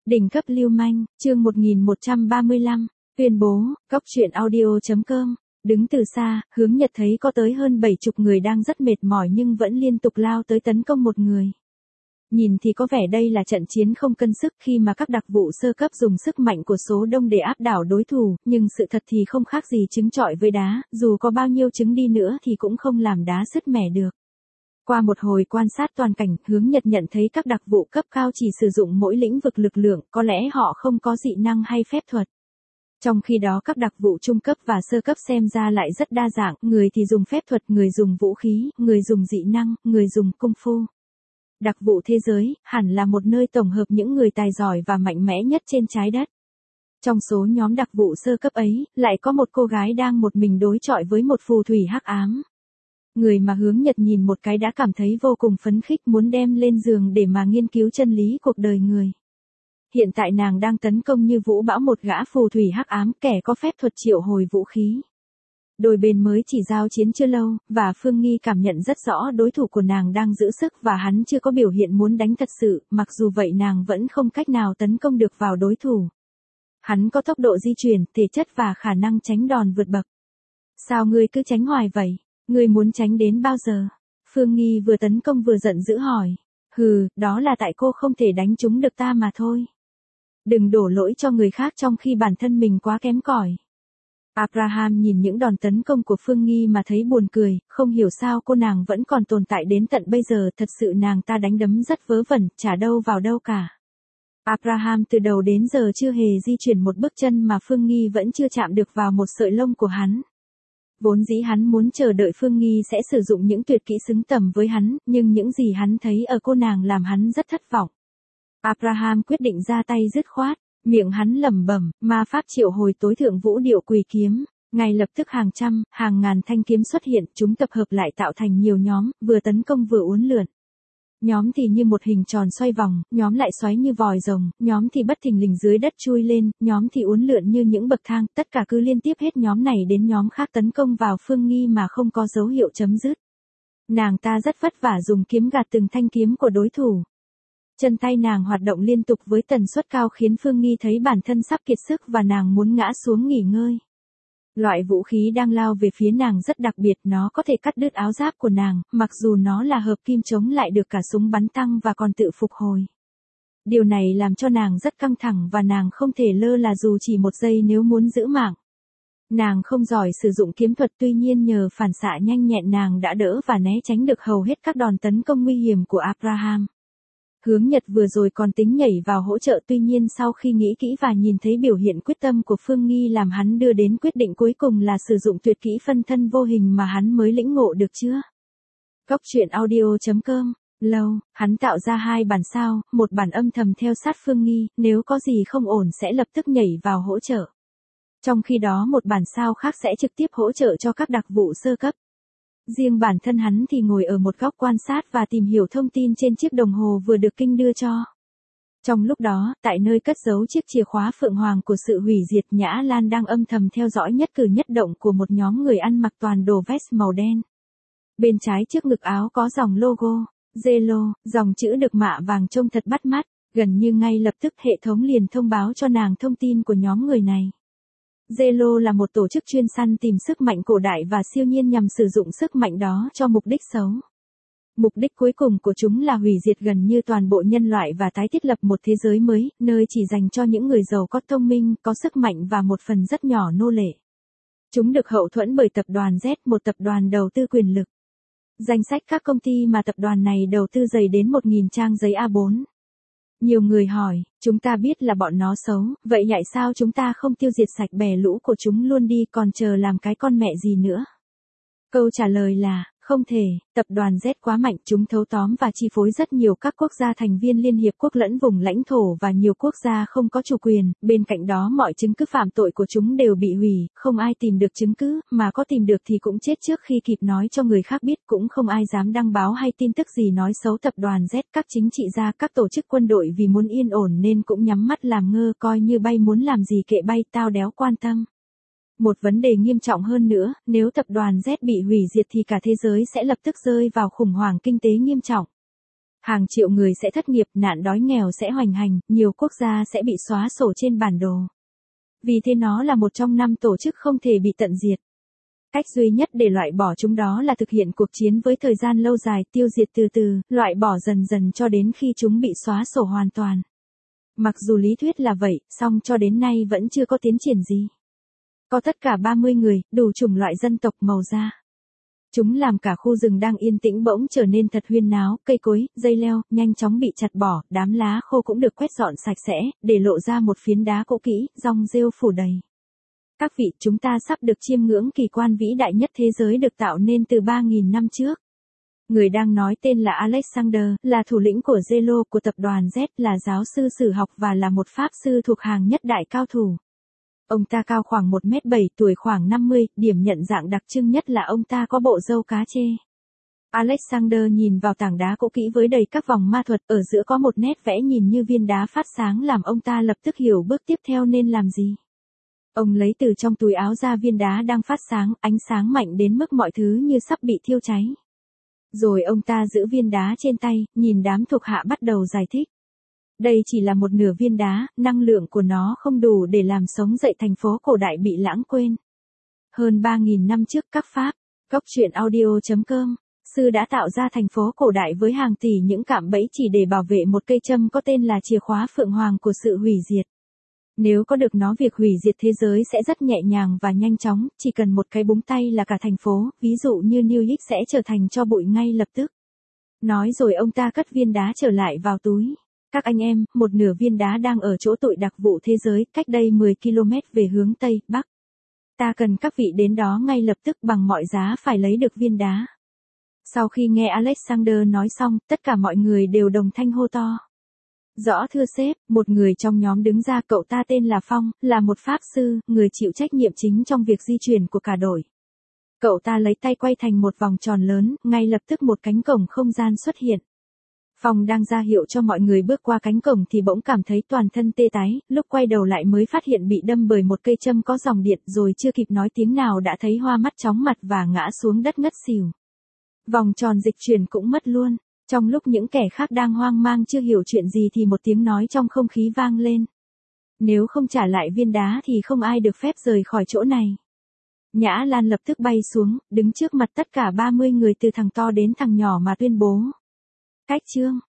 Đỉnh cấp lưu manh, chương 1135, tuyên bố, cóc truyện audio.com. Đứng từ xa, Hướng Nhật thấy có tới hơn 70 người đang rất mệt mỏi nhưng vẫn liên tục lao tới tấn công một người. Nhìn thì có vẻ đây là trận chiến không cân sức khi mà các đặc vụ sơ cấp dùng sức mạnh của số đông để áp đảo đối thủ, nhưng sự thật thì không khác gì trứng trọi với đá, dù có bao nhiêu trứng đi nữa thì cũng không làm đá sứt mẻ được. Qua một hồi quan sát toàn cảnh, Hướng Nhật nhận thấy các đặc vụ cấp cao chỉ sử dụng mỗi lĩnh vực lực lượng, có lẽ họ không có dị năng hay phép thuật. Trong khi đó các đặc vụ trung cấp và sơ cấp xem ra lại rất đa dạng, người thì dùng phép thuật, người dùng vũ khí, người dùng dị năng, người dùng công phu. Đặc vụ thế giới, hẳn là một nơi tổng hợp những người tài giỏi và mạnh mẽ nhất trên trái đất. Trong số nhóm đặc vụ sơ cấp ấy, lại có một cô gái đang một mình đối chọi với một phù thủy hắc ám. Người mà Hướng Nhật nhìn một cái đã cảm thấy vô cùng phấn khích, muốn đem lên giường để mà nghiên cứu chân lý cuộc đời người. Hiện tại nàng đang tấn công như vũ bão một gã phù thủy hắc ám, kẻ có phép thuật triệu hồi vũ khí. Đôi bên mới chỉ giao chiến chưa lâu, và Phương Nghi cảm nhận rất rõ đối thủ của nàng đang giữ sức và hắn chưa có biểu hiện muốn đánh thật sự, mặc dù vậy nàng vẫn không cách nào tấn công được vào đối thủ. Hắn có tốc độ di chuyển, thể chất và khả năng tránh đòn vượt bậc. Sao ngươi cứ tránh hoài vậy? Ngươi muốn tránh đến bao giờ? Phương Nghi vừa tấn công vừa giận dữ hỏi. Hừ, đó là tại cô không thể đánh trúng được ta mà thôi. Đừng đổ lỗi cho người khác trong khi bản thân mình quá kém cỏi. Abraham nhìn những đòn tấn công của Phương Nghi mà thấy buồn cười, không hiểu sao cô nàng vẫn còn tồn tại đến tận bây giờ, thật sự nàng ta đánh đấm rất vớ vẩn, chả đâu vào đâu cả. Abraham từ đầu đến giờ chưa hề di chuyển một bước chân mà Phương Nghi vẫn chưa chạm được vào một sợi lông của hắn. Vốn dĩ hắn muốn chờ đợi Phương Nghi sẽ sử dụng những tuyệt kỹ xứng tầm với hắn, nhưng những gì hắn thấy ở cô nàng làm hắn rất thất vọng. Abraham quyết định ra tay dứt khoát, miệng hắn lẩm bẩm, ma pháp triệu hồi tối thượng vũ điệu quỳ kiếm. Ngay lập tức hàng trăm, hàng ngàn thanh kiếm xuất hiện, chúng tập hợp lại tạo thành nhiều nhóm, vừa tấn công vừa uốn lượn. Nhóm thì như một hình tròn xoay vòng, nhóm lại xoáy như vòi rồng, nhóm thì bất thình lình dưới đất chui lên, nhóm thì uốn lượn như những bậc thang, tất cả cứ liên tiếp hết nhóm này đến nhóm khác tấn công vào Phương Nghi mà không có dấu hiệu chấm dứt. Nàng ta rất vất vả dùng kiếm gạt từng thanh kiếm của đối thủ. Chân tay nàng hoạt động liên tục với tần suất cao khiến Phương Nghi thấy bản thân sắp kiệt sức và nàng muốn ngã xuống nghỉ ngơi. Loại vũ khí đang lao về phía nàng rất đặc biệt, nó có thể cắt đứt áo giáp của nàng, mặc dù nó là hợp kim chống lại được cả súng bắn tăng và còn tự phục hồi. Điều này làm cho nàng rất căng thẳng và nàng không thể lơ là dù chỉ một giây nếu muốn giữ mạng. Nàng không giỏi sử dụng kiếm thuật, tuy nhiên nhờ phản xạ nhanh nhẹn nàng đã đỡ và né tránh được hầu hết các đòn tấn công nguy hiểm của Abraham. Hướng Nhật vừa rồi còn tính nhảy vào hỗ trợ, tuy nhiên sau khi nghĩ kỹ và nhìn thấy biểu hiện quyết tâm của Phương Nghi làm hắn đưa đến quyết định cuối cùng là sử dụng tuyệt kỹ phân thân vô hình mà hắn mới lĩnh ngộ được chưa. Cóc truyện audio.com. Lâu, hắn tạo ra 2 bản sao, một bản âm thầm theo sát Phương Nghi, nếu có gì không ổn sẽ lập tức nhảy vào hỗ trợ. Trong khi đó một bản sao khác sẽ trực tiếp hỗ trợ cho các đặc vụ sơ cấp. Riêng bản thân hắn thì ngồi ở một góc quan sát và tìm hiểu thông tin trên chiếc đồng hồ vừa được Kinh đưa cho. Trong lúc đó, tại nơi cất giấu chiếc chìa khóa phượng hoàng của sự hủy diệt, Nhã Lan đang âm thầm theo dõi nhất cử nhất động của một nhóm người ăn mặc toàn đồ vest màu đen. Bên trái trước ngực áo có dòng logo, Zelo, dòng chữ được mạ vàng trông thật bắt mắt, gần như ngay lập tức hệ thống liền thông báo cho nàng thông tin của nhóm người này. Zelo là một tổ chức chuyên săn tìm sức mạnh cổ đại và siêu nhiên nhằm sử dụng sức mạnh đó cho mục đích xấu. Mục đích cuối cùng của chúng là hủy diệt gần như toàn bộ nhân loại và tái thiết lập một thế giới mới, nơi chỉ dành cho những người giàu có thông minh, có sức mạnh và một phần rất nhỏ nô lệ. Chúng được hậu thuẫn bởi tập đoàn Z, một tập đoàn đầu tư quyền lực. Danh sách các công ty mà tập đoàn này đầu tư dày đến 1.000 trang giấy A4. Nhiều người hỏi, chúng ta biết là bọn nó xấu, vậy tại sao chúng ta không tiêu diệt sạch bè lũ của chúng luôn đi, còn chờ làm cái con mẹ gì nữa? Câu trả lời là, không thể, tập đoàn Z quá mạnh, chúng thâu tóm và chi phối rất nhiều các quốc gia thành viên Liên Hiệp Quốc lẫn vùng lãnh thổ và nhiều quốc gia không có chủ quyền, bên cạnh đó mọi chứng cứ phạm tội của chúng đều bị hủy, không ai tìm được chứng cứ, mà có tìm được thì cũng chết trước khi kịp nói cho người khác biết, cũng không ai dám đăng báo hay tin tức gì nói xấu tập đoàn Z, các chính trị gia, các tổ chức quân đội vì muốn yên ổn nên cũng nhắm mắt làm ngơ, coi như bay muốn làm gì kệ bay, tao đéo quan tâm. Một vấn đề nghiêm trọng hơn nữa, nếu tập đoàn Z bị hủy diệt thì cả thế giới sẽ lập tức rơi vào khủng hoảng kinh tế nghiêm trọng. Hàng triệu người sẽ thất nghiệp, nạn đói nghèo sẽ hoành hành, nhiều quốc gia sẽ bị xóa sổ trên bản đồ. Vì thế nó là một trong 5 tổ chức không thể bị tận diệt. Cách duy nhất để loại bỏ chúng đó là thực hiện cuộc chiến với thời gian lâu dài, tiêu diệt từ từ, loại bỏ dần dần cho đến khi chúng bị xóa sổ hoàn toàn. Mặc dù lý thuyết là vậy, song cho đến nay vẫn chưa có tiến triển gì. Có tất cả 30 người, đủ chủng loại dân tộc màu da. Chúng làm cả khu rừng đang yên tĩnh bỗng trở nên thật huyên náo, cây cối, dây leo, nhanh chóng bị chặt bỏ, đám lá khô cũng được quét dọn sạch sẽ, để lộ ra một phiến đá cũ kỹ, rong rêu phủ đầy. Các vị, chúng ta sắp được chiêm ngưỡng kỳ quan vĩ đại nhất thế giới được tạo nên từ 3.000 năm trước. Người đang nói tên là Alexander, là thủ lĩnh của Zelo của tập đoàn Z, là giáo sư sử học và là một pháp sư thuộc hàng nhất đại cao thủ. Ông ta cao khoảng 1m7, tuổi khoảng 50, điểm nhận dạng đặc trưng nhất là ông ta có bộ râu cá chê. Alexander nhìn vào tảng đá cũ kỹ với đầy các vòng ma thuật, ở giữa có một nét vẽ nhìn như viên đá phát sáng làm ông ta lập tức hiểu bước tiếp theo nên làm gì. Ông lấy từ trong túi áo ra viên đá đang phát sáng, ánh sáng mạnh đến mức mọi thứ như sắp bị thiêu cháy. Rồi ông ta giữ viên đá trên tay, nhìn đám thuộc hạ bắt đầu giải thích. Đây chỉ là một nửa viên đá, năng lượng của nó không đủ để làm sống dậy thành phố cổ đại bị lãng quên. Hơn 3.000 năm trước các Pháp, Cốc truyện audio.com, sư đã tạo ra thành phố cổ đại với hàng tỷ những cạm bẫy chỉ để bảo vệ một cây châm có tên là chìa khóa phượng hoàng của sự hủy diệt. Nếu có được nó việc hủy diệt thế giới sẽ rất nhẹ nhàng và nhanh chóng, chỉ cần một cái búng tay là cả thành phố, ví dụ như New York sẽ trở thành tro bụi ngay lập tức. Nói rồi ông ta cất viên đá trở lại vào túi. Các anh em, một nửa viên đá đang ở chỗ tụi đặc vụ thế giới, cách đây 10 km về hướng Tây, Bắc. Ta cần các vị đến đó ngay lập tức bằng mọi giá phải lấy được viên đá. Sau khi nghe Alexander nói xong, tất cả mọi người đều đồng thanh hô to. Rõ thưa sếp, một người trong nhóm đứng ra, cậu ta tên là Phong, là một pháp sư, người chịu trách nhiệm chính trong việc di chuyển của cả đội. Cậu ta lấy tay quay thành một vòng tròn lớn, ngay lập tức một cánh cổng không gian xuất hiện. Phong đang ra hiệu cho mọi người bước qua cánh cổng thì bỗng cảm thấy toàn thân tê tái, lúc quay đầu lại mới phát hiện bị đâm bởi một cây châm có dòng điện, rồi chưa kịp nói tiếng nào đã thấy hoa mắt chóng mặt và ngã xuống đất ngất xỉu. Vòng tròn dịch chuyển cũng mất luôn. Trong lúc những kẻ khác đang hoang mang chưa hiểu chuyện gì thì một tiếng nói trong không khí vang lên. Nếu không trả lại viên đá thì không ai được phép rời khỏi chỗ này. Nhã Lan lập tức bay xuống, đứng trước mặt tất cả 30 người từ thằng to đến thằng nhỏ mà tuyên bố. Cách chương